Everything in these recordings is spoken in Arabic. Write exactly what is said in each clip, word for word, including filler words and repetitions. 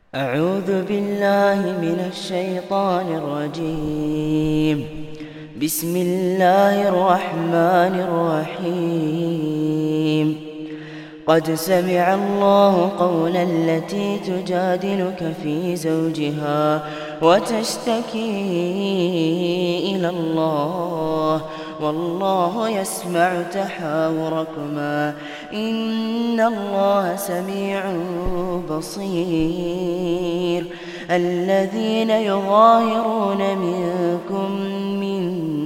أعوذ بالله من الشيطان الرجيم. بسم الله الرحمن الرحيم. قد سمع الله قول التي تجادلك في زوجها وتشتكي إلى الله والله يسمع تحاوركما إن الله سميع بصير. الذين يظاهرون منكم من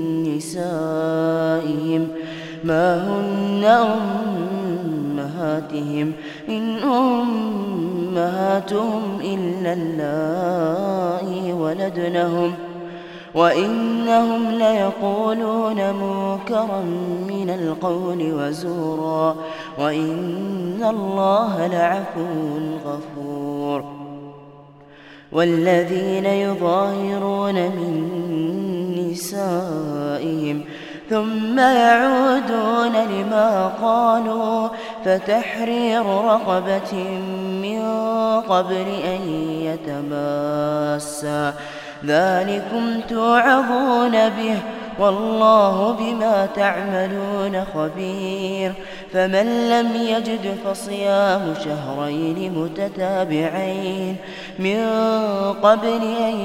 نسائهم ما هن أمهاتهم إن أمهاتهم إلا اللائي ولدنهم وإنهم ليقولون منكرا من القول وزورا وإن الله لعفو غفور. والذين يظاهرون من نسائهم ثم يعودون لما قالوا فتحرير رقبة من قبل أن يتماسا ذلكم توعظون به والله بما تعملون خبير. فمن لم يجد فصيام شهرين متتابعين من قبل أن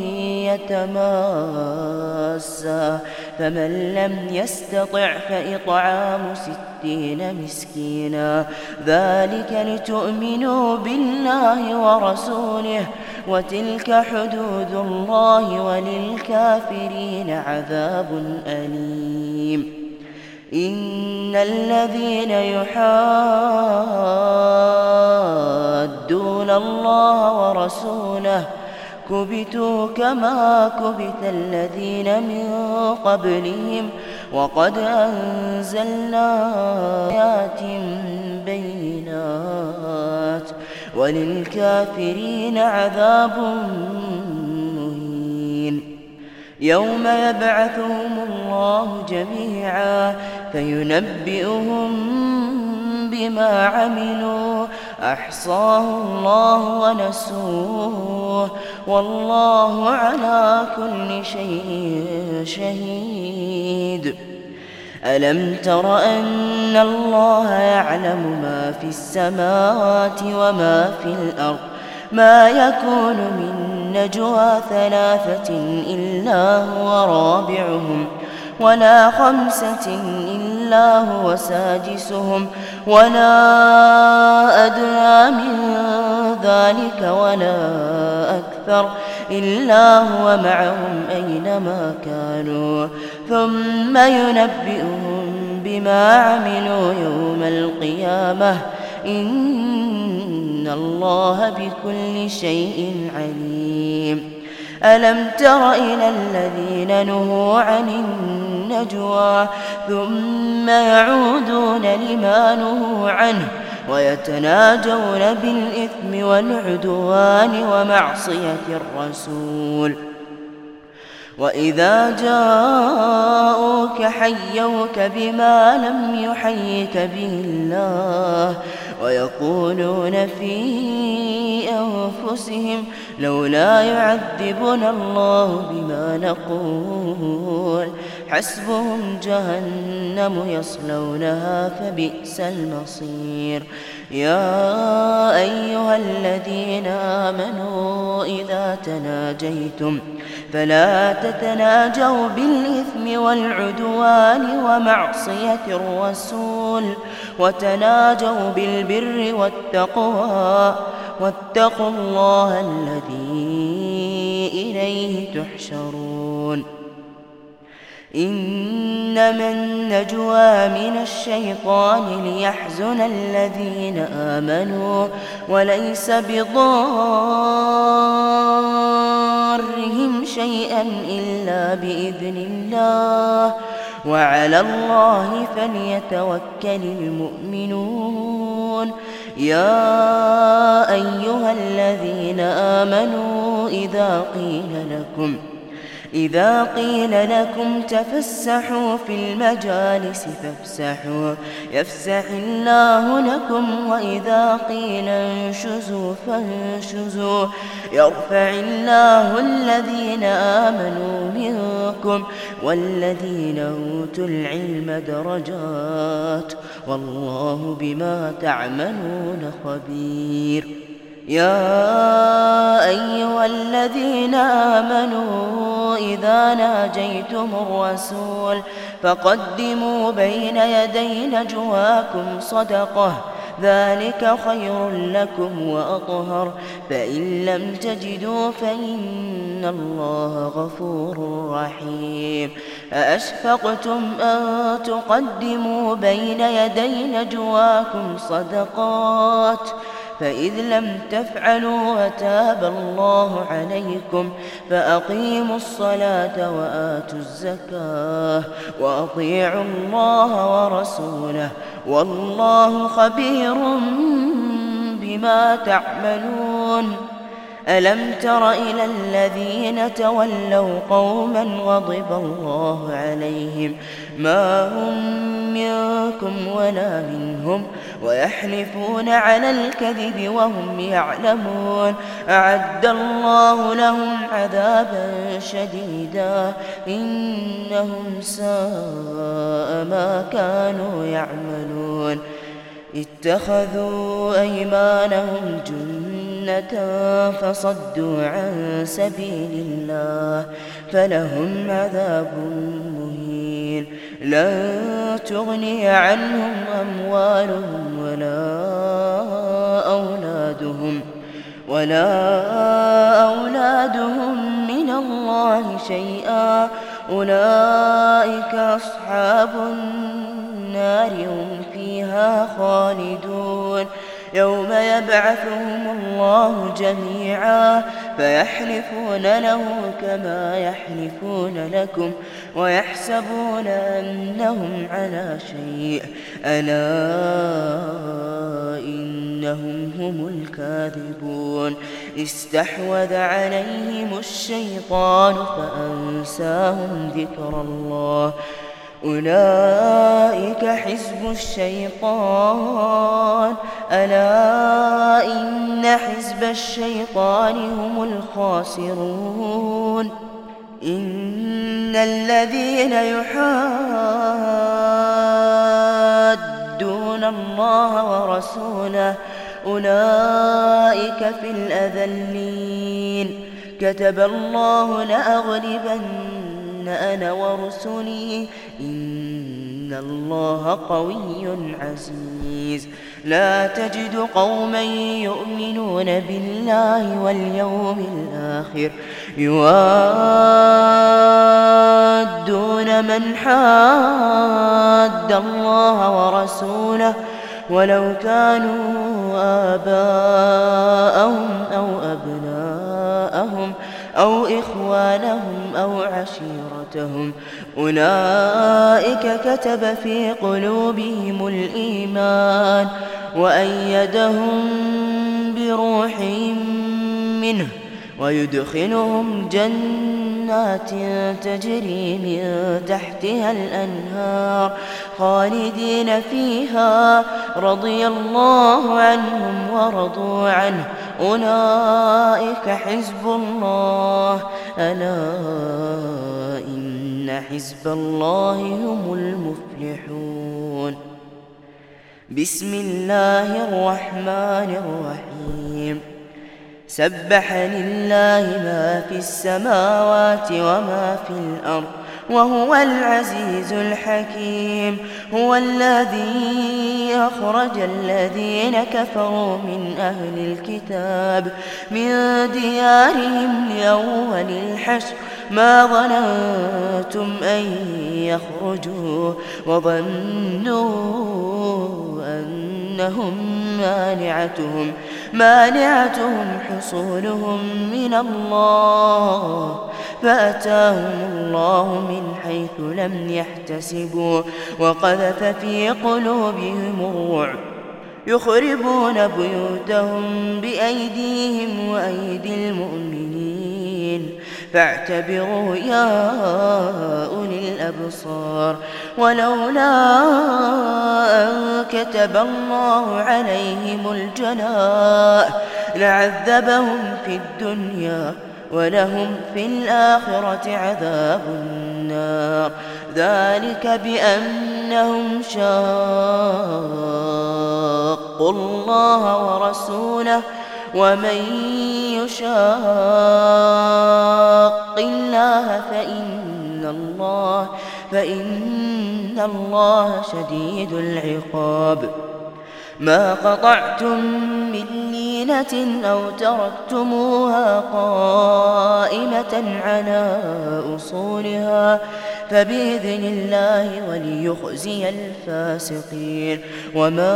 يتماسا فمن لم يستطع فإطعام ستين مسكينا ذلك لتؤمنوا بالله ورسوله وتلك حدود الله وللكافرين عذاب أليم. إن الذين يحادون الله ورسوله كبتوا كما كبت الذين من قبلهم وقد أنزلنا آيات بينات وللكافرين عذاب مهين. يوم يبعثهم الله جميعا فينبئهم بما عملوا أحصاه الله ونسوه والله على كل شيء شهيد. ألم تر أن الله يعلم ما في السماوات وما في الأرض ما يكون من نجوى ثلاثة إلا هو رابعهم ولا خمسة إلا هو سادسهم ولا أدنى من ذلك ولا أكثر إلا هو معهم أينما كانوا ثم ينبئهم بما عملوا يوم القيامة إن الله بكل شيء عليم. ألم تر إلى الذين نهوا عن النجوى ثم يعودون لما نهوا عنه ويتناجون بالإثم والعدوان ومعصية الرسول وإذا جاءوك حيوك بما لم يحيك به الله ويقولون في أنفسهم لولا يعذبنا الله بما نقول حسبهم جهنم يصلونها فبئس المصير. يا أيها الذين آمنوا إذا تناجيتم فلا تتناجوا بالإثم والعدوان ومعصية الرسول وتناجوا بالبر والتقوى واتقوا الله الذي إليه تحشرون. إنما النجوى من الشيطان ليحزن الذين آمنوا وليس بضارهم شيئا إلا بإذن الله وعلى الله فليتوكل المؤمنون. يا أيها الذين آمنوا إذا قيل لكم إذا قيل لكم تفسحوا في المجالس فافسحوا يفسح الله لكم وإذا قيل انشزوا فانشزوا يرفع الله الذين آمنوا منكم والذين أوتوا العلم درجات والله بما تعملون خبير. يا أيها الذين آمنوا إذا ناجيتم الرسول فقدموا بين يدي نجواكم صدقة ذلك خير لكم وأطهر فإن لم تجدوا فإن الله غفور رحيم. أأشفقتم أن تقدموا بين يدي نجواكم صدقات فإذ لم تفعلوا وتاب الله عليكم فأقيموا الصلاة وآتوا الزكاة وأطيعوا الله ورسوله والله خبير بما تعملون. ألم تر إلى الذين تولوا قوما غضب الله عليهم ما هم منكم ولا منهم ويحلفون على الكذب وهم يعلمون أعد الله لهم عذابا شديدا إنهم ساء ما كانوا يعملون. اتخذوا أيمانهم جنة فصدوا عن سبيل الله فلهم عذاب مهين. لن تغني عنهم أموالهم ولا أولادهم ولا أولادهم من الله شيئا أولئك أصحاب النار هم فيها خالدون. يوم يبعثهم الله جميعا فيحلفون له كما يحلفون لكم ويحسبون أنهم على شيء ألا إنهم هم الكاذبون. استحوذ عليهم الشيطان فأنساهم ذكر الله أولئك حزب الشيطان ألا إن حزب الشيطان هم الخاسرون. إن الذين يحادون الله ورسوله أولئك في الأذلين. كتب الله لأغلبن أنا ورسلي إن الله قوي عزيز. لا تجد قوما يؤمنون بالله واليوم الآخر يوادون من حاد الله ورسوله ولو كانوا آباءهم أو أبناءهم أو إخوانهم أو عشيرتهم أولئك كتب في قلوبهم الإيمان وأيدهم بروح منه ويدخلهم جنات تجري من تحتها الأنهار خالدين فيها رضي الله عنهم ورضوا عنه أولئك حزب الله ألا إن حزب الله هم المفلحون. بسم الله الرحمن الرحيم. سبح لله ما في السماوات وما في الأرض وهو العزيز الحكيم. هو الذي أخرج الذين كفروا من أهل الكتاب من ديارهم لأول الحشر ما ظننتم أن يخرجوا وظنوا أنهم مانعتهم مانعتهم حصولهم من الله فأتاهم الله من حيث لم يحتسبوا وقذف في قلوبهم الرعب يخربون بيوتهم بأيديهم وأيدي المؤمنين فاعتبروا يا أولي الأبصار. ولولا أن كتب الله عليهم الجلاء لعذبهم في الدنيا ولهم في الآخرة عذاب النار، ذلك بأنهم شاقوا الله ورسوله، ومن يشاق الله فإن الله فإن الله شديد العقاب. ما قطعتم من لينة أو تركتموها قائمة على أصولها فبإذن الله وليخزي الفاسقين. وما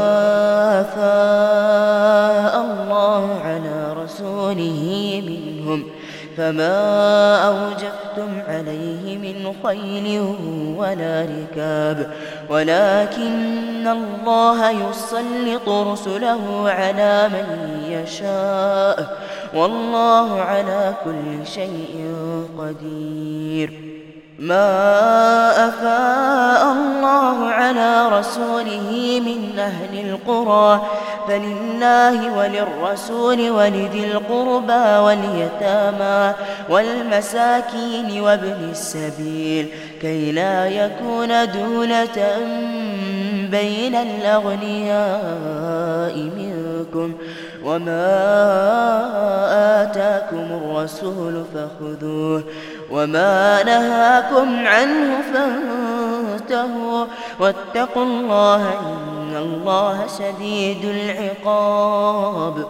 أفاء الله على رسوله منهم فما أوجفتم عليه من خيل ولا ركاب، ولكن الله يسلط رسله على من يشاء، والله على كل شيء قدير. ما أفاء الله على رسوله من أهل القرى فلله وللرسول ولذي القربى واليتامى والمساكين وابن السبيل كي لا يكون دولة بين الأغنياء منكم، وما آتاكم الرسول فخذوه وما نهاكم عنه فانتهوا، واتقوا الله إن الله شديد العقاب.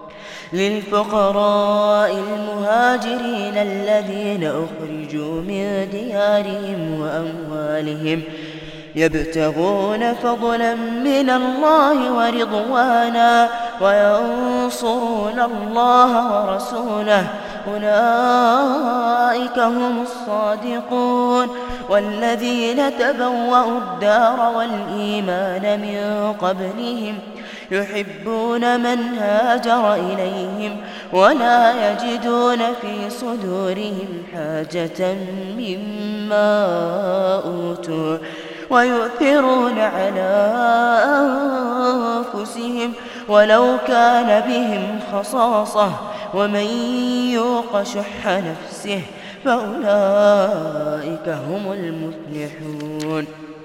للفقراء المهاجرين الذين أخرجوا من ديارهم وأموالهم يبتغون فضلا من الله ورضوانا وينصرون الله ورسوله أولئك هم الصادقون. والذين تبوأوا الدار والإيمان من قبلهم يحبون من هاجر إليهم ولا يجدون في صدورهم حاجة مما أوتوا ويؤثرون على أنفسهم ولو كان بهم خصاصة، ومن يوق شح نفسه فأولئك هم المفلحون.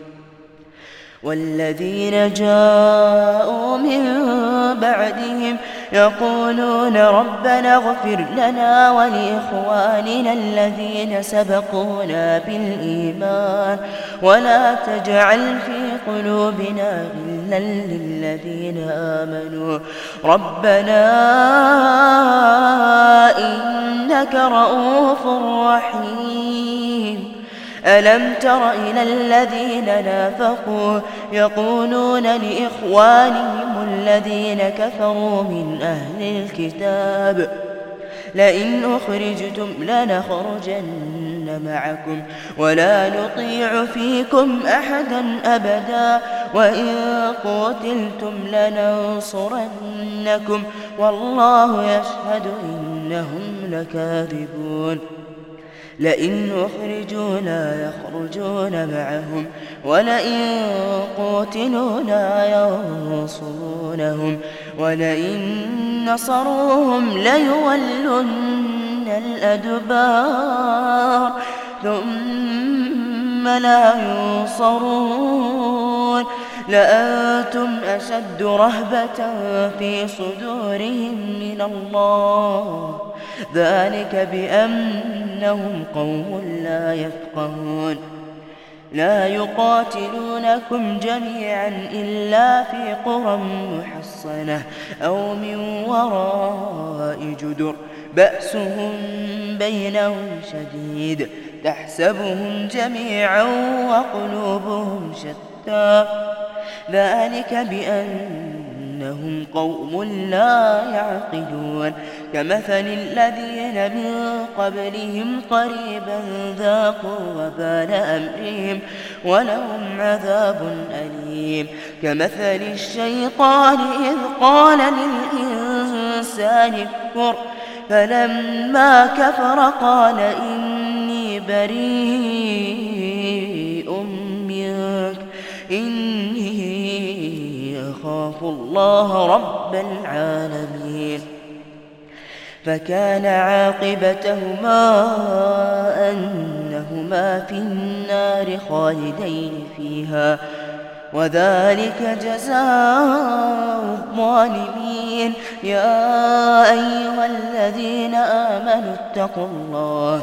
والذين جاءوا من بعدهم يقولون ربنا اغفر لنا ولإخواننا الذين سبقونا بالإيمان ولا تجعل في قلوبنا غلا للذين آمنوا ربنا إنك رؤوف رحيم. ألم تر إلى الذين نافقوا يقولون لإخوانهم الذين كفروا من أهل الكتاب لئن أخرجتم لنخرجن معكم ولا نطيع فيكم أحدا أبدا وإن قتلتم لننصرنكم والله يشهد إنهم لكاذبون. لئن أخرجوا لا يخرجون معهم ولئن قتلوا لا ينصرونهم ولئن نصروهم ليولن الأدبار ثم لا ينصرون لأنتم أشد رهبة في صدورهم من الله ذلك بأنهم قوم لا يفقهون. لا يقاتلونكم جميعا إلا في قرى محصنة أو من وراء جدر بأسهم بينهم شديد تحسبهم جميعا وقلوبهم شتى ذلك بأنهم قوم لا يعقلون. كمثل الذين من قبلهم قريبا ذاقوا وبال أمرهم ولهم عذاب أليم. كمثل الشيطان إذ قال للإنسان اكفر فلما كفر قال إني بريء منك إني أخاف الله رب العالمين. فكان عاقبتهما أنهما في النار خالدين فيها وذلك جزاء الظالمين. يا أيها الذين آمنوا اتقوا الله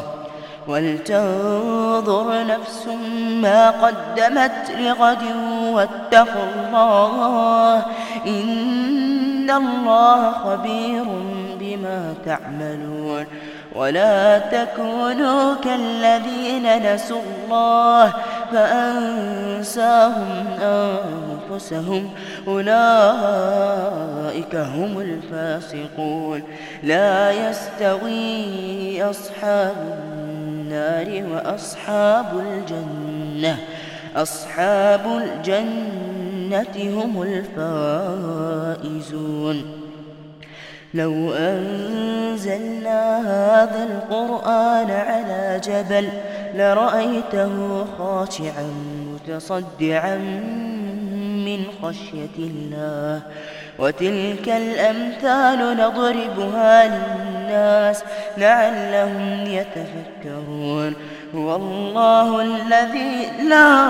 ولتنظر نفس ما قدمت لغد واتقوا الله إن الله خبير بما تعملون. ولا تكونوا كالذين نسوا الله فأنساهم أنفسهم أولئك هم الفاسقون. لا يستوي أصحاب النار وأصحاب الجنة أصحاب الجنة هم الفائزون. لو أنزلنا هذا القرآن على جبل لرأيته خاشعا متصدعا من خشية الله. وتلك الأمثال نضربها للناس لعلهم يتفكرون. هو الله الذي لا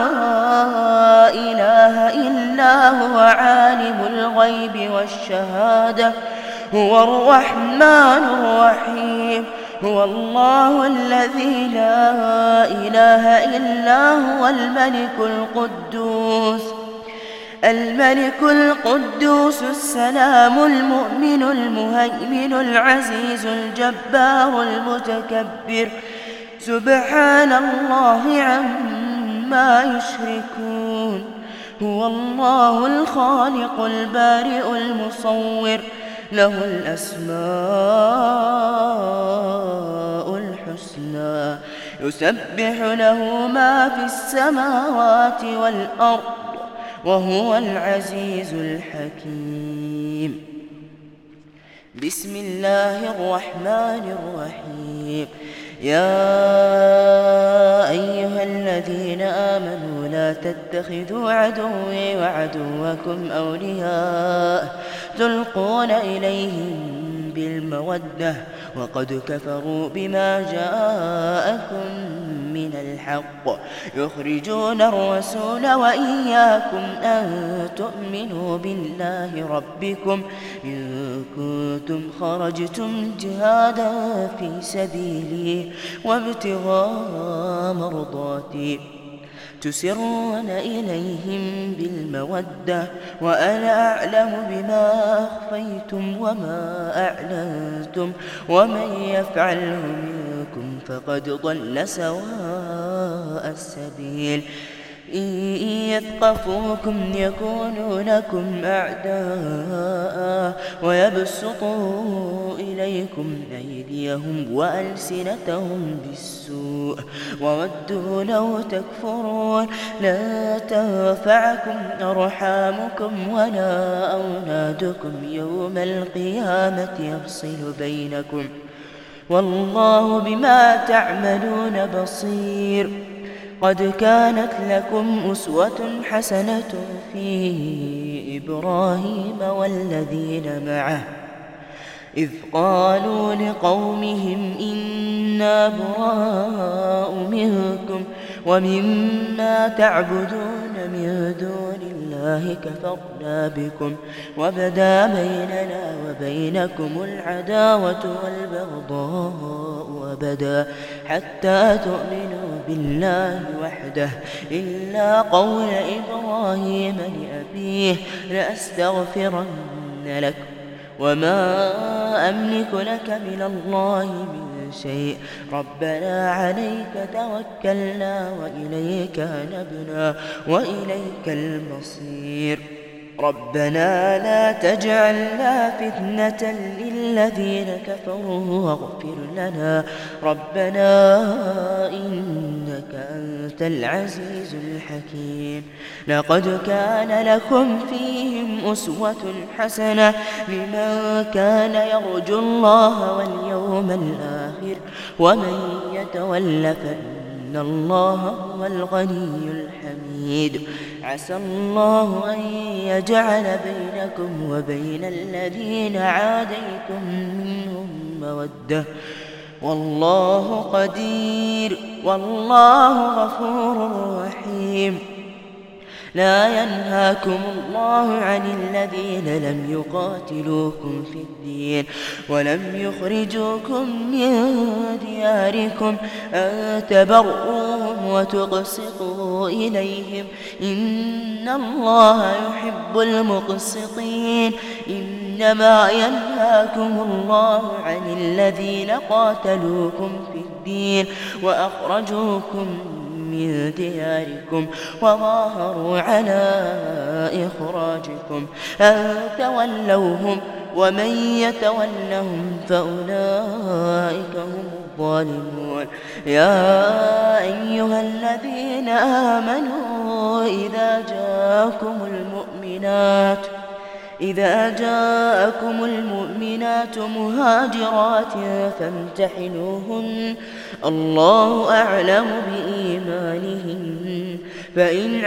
إله إلا هو عالم الغيب والشهادة هو الرحمن الرحيم. هو الله الذي لا إله إلا هو الملك القدوس الملك القدوس السلام المؤمن المهيمن العزيز الجبار المتكبر سبحان الله عما يشركون. هو الله الخالق البارئ المصور له الأسماء الحسنى يسبح له ما في السماوات والأرض وهو العزيز الحكيم. بسم الله الرحمن الرحيم. يا أيها الذين آمنوا لا تتخذوا عدوي وعدوكم أولياء تلقون إليهم بالمودة وقد كفروا بما جاءكم من الحق يخرجون الرسول وإياكم أن تؤمنوا بالله ربكم إن كنتم خرجتم جهادا في سبيلي وابتغاء مرضاتي تسرون إليهم بالمودة وأنا أعلم بما أخفيتم وما أعلنتم ومن يفعله منكم فقد ضل سواء السبيل. إن يثقفوكم يكونوا لكم أعداء ويبسطوا إليكم أيديهم وألسنتهم بالسوء وودوا لو تكفرون. لا تنفعكم أرحامكم ولا أولادكم يوم القيامة يفصل بينكم والله بما تعملون بصير. قد كانت لكم أسوة حسنة في إبراهيم والذين معه إذ قالوا لقومهم إنا براء منكم ومما تعبدون من دون الله كفرنا بكم وبدا بيننا وبينكم العداوة والبغضاء أبدا حتى تؤمنوا بالله وحده إلا قول إبراهيم لأبيه لأستغفرن لك وما أملك لك من الله من شيء ربنا عليك توكلنا وإليك نبنا وإليك المصير. ربنا لا تجعلنا فتنة للذين الذين كفروا واغفر لنا ربنا إنك أنت العزيز الحكيم. لقد كان لكم فيهم أسوة حسنة لمن كان يرجو الله واليوم الآخر ومن يتول فإن الله هو الغني الحميد. عسى الله أن يجعل بينكم وبين الذين عاديتم منهم مودة والله قدير والله غفور رحيم. لا ينهاكم الله عن الذين لم يقاتلوكم في الدين ولم يخرجوكم من دياركم أن تبروهم وتقسطوا إليهم إن الله يحب المقسطين. إنما ينهاكم الله عن الذين قاتلوكم في الدين وأخرجوكم من دياركم وظاهروا على إخراجكم أن تولوهم ومن يتولهم فأولئك هم الظالمون. يا أيها الذين آمنوا إذا جاءكم المؤمنات إذا جاءكم المؤمنات مهاجرات فامتحنوهن الله أعلم بإيمانهن فإن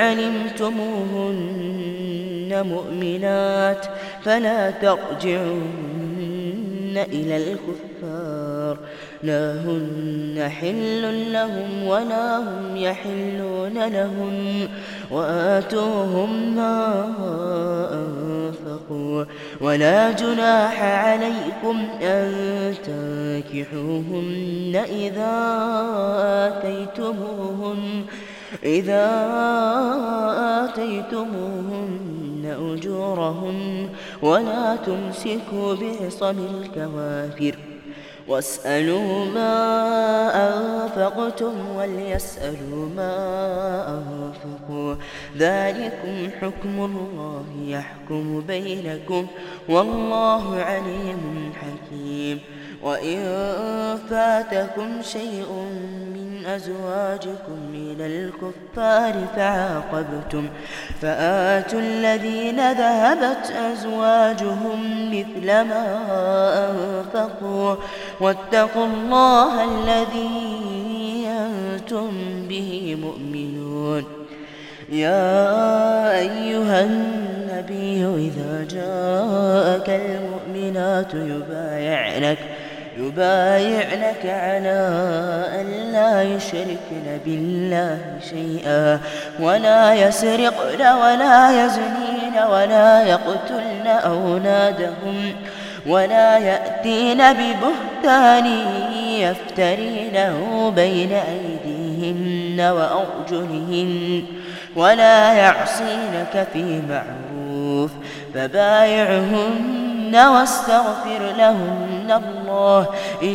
علمتموهن مؤمنات فلا ترجعوهن إلى الكفار لا هن حل لهم ولا هم يحلون لهم وآتوهم ما أنفقوا ولا جناح عليكم أن تنكحوهن إذا آتيتموهن إذا آتيتموهن أجورهن ولا تمسكوا بعصم الكوافر واسألوا ما أنفقتم وليسألوا ما أنفقوا ذلكم حكم الله يحكم بينكم والله عليم حكيم. وإن فاتكم شيء من أزواجكم إلى الكفار فعاقبتم فآتوا الذين ذهبت أزواجهم مثل ما أنفقوا واتقوا الله الذي أنتم به مؤمنون. يا أيها النبي إذا جاءك المؤمنات يبايعنك يبايعنك على أن لا يشركن بالله شيئا ولا يسرقن ولا يزنين ولا يقتلن أولادهم ولا يأتين ببهتان يفترينه بين أيديهن وأرجلهن ولا يعصينك في معروف فبايعهن واستغفر لهن الله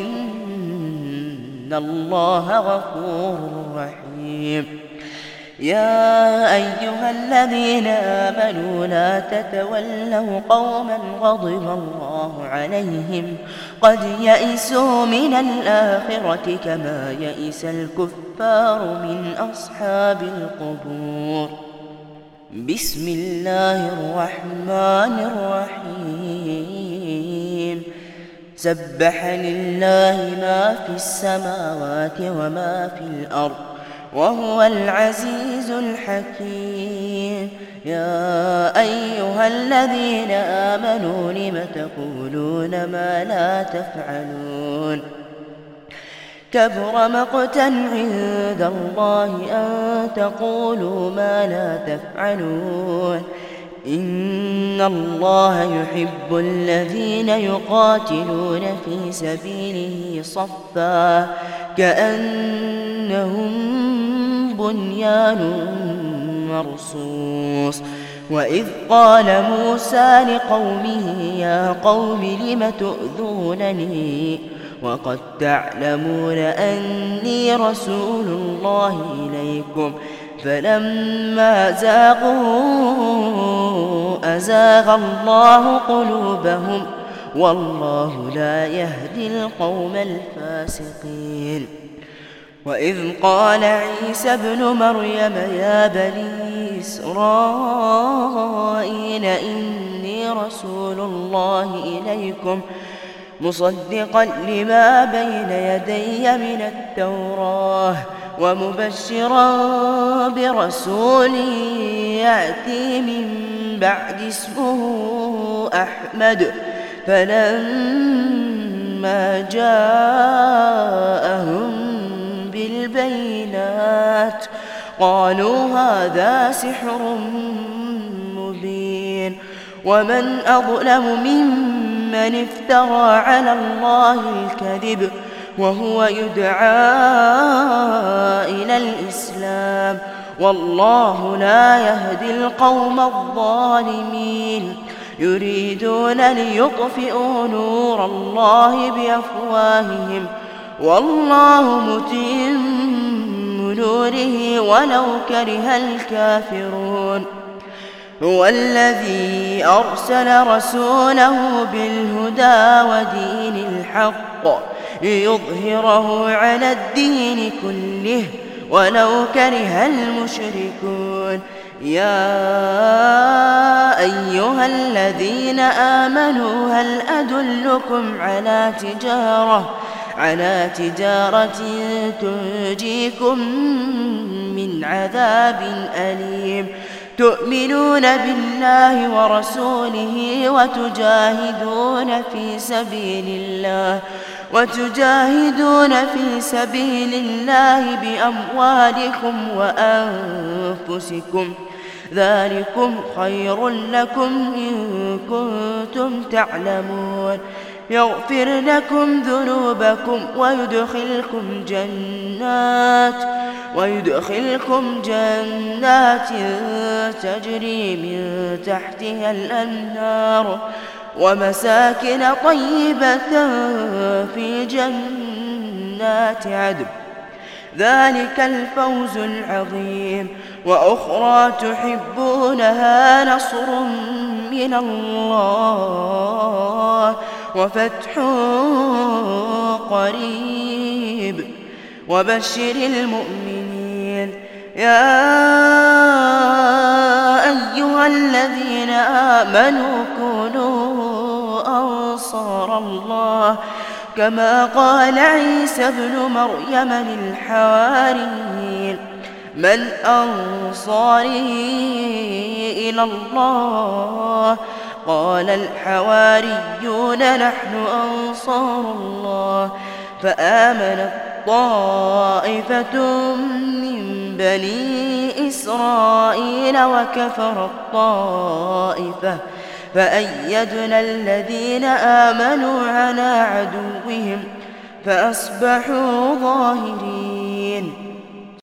إن الله غفور رحيم. يا أيها الذين آمنوا لا تتولوا قوما غضب الله عليهم قد يئسوا من الآخرة كما يئس الكفار من أصحاب القبور. بسم الله الرحمن الرحيم. سبح لله ما في السماوات وما في الأرض وهو العزيز الحكيم. يا أيها الذين آمنوا لم تقولون ما لا تفعلون كبر مقتا عند الله أن تقولوا ما لا تفعلون. إن الله يحب الذين يقاتلون في سبيله صفا كأنهم بنيان مرصوص. وإذ قال موسى لقومه يا قوم لم تؤذونني وقد تعلمون أني رسول الله إليكم فلما زاغوا أزاغ الله قلوبهم والله لا يهدي القوم الفاسقين. وإذ قال عيسى ابن مريم يا بني إسرائيل إني رسول الله إليكم مصدقا لما بين يدي من التوراة ومبشرا برسول يأتي من بعد اسمه أحمد. فلما جاءهم بالبينات قالوا هذا سحر مبين. ومن أظلم ممن افترى على الله الكذب وهو يدعى إلى الإسلام والله لا يهدي القوم الظالمين. يريدون ليطفئوا نور الله بأفواههم والله متم نوره ولو كره الكافرون. هو الذي أرسل رسوله بالهدى ودين الحق ليظهره على الدين كله ولو كره المشركون. يا أيها الذين آمنوا هل أدلكم على تجارة على تجارة تنجيكم من عذاب أليم تؤمنون بالله ورسوله وتجاهدون في سبيل الله وتجاهدون في سبيل الله بأموالكم وأنفسكم ذلكم خير لكم إن كنتم تعلمون. يغفر لكم ذنوبكم ويدخلكم جنات ويدخلكم جنات تجري من تحتها الأنهار ومساكن طيبة في جنات عدن ذلك الفوز العظيم. وأخرى تحبونها نصر من الله وفتح قريب وبشر المؤمنين. يا أيها الذين آمنوا كونوا أنصار الله كما قال عيسى ابن مريم للحواريين من أنصاري إلى الله قال الحواريون نحن أنصار الله. فآمنت طائفة من بني إسرائيل وكفرت طائفة فأيدنا الذين آمنوا على عدوهم فأصبحوا ظاهرين.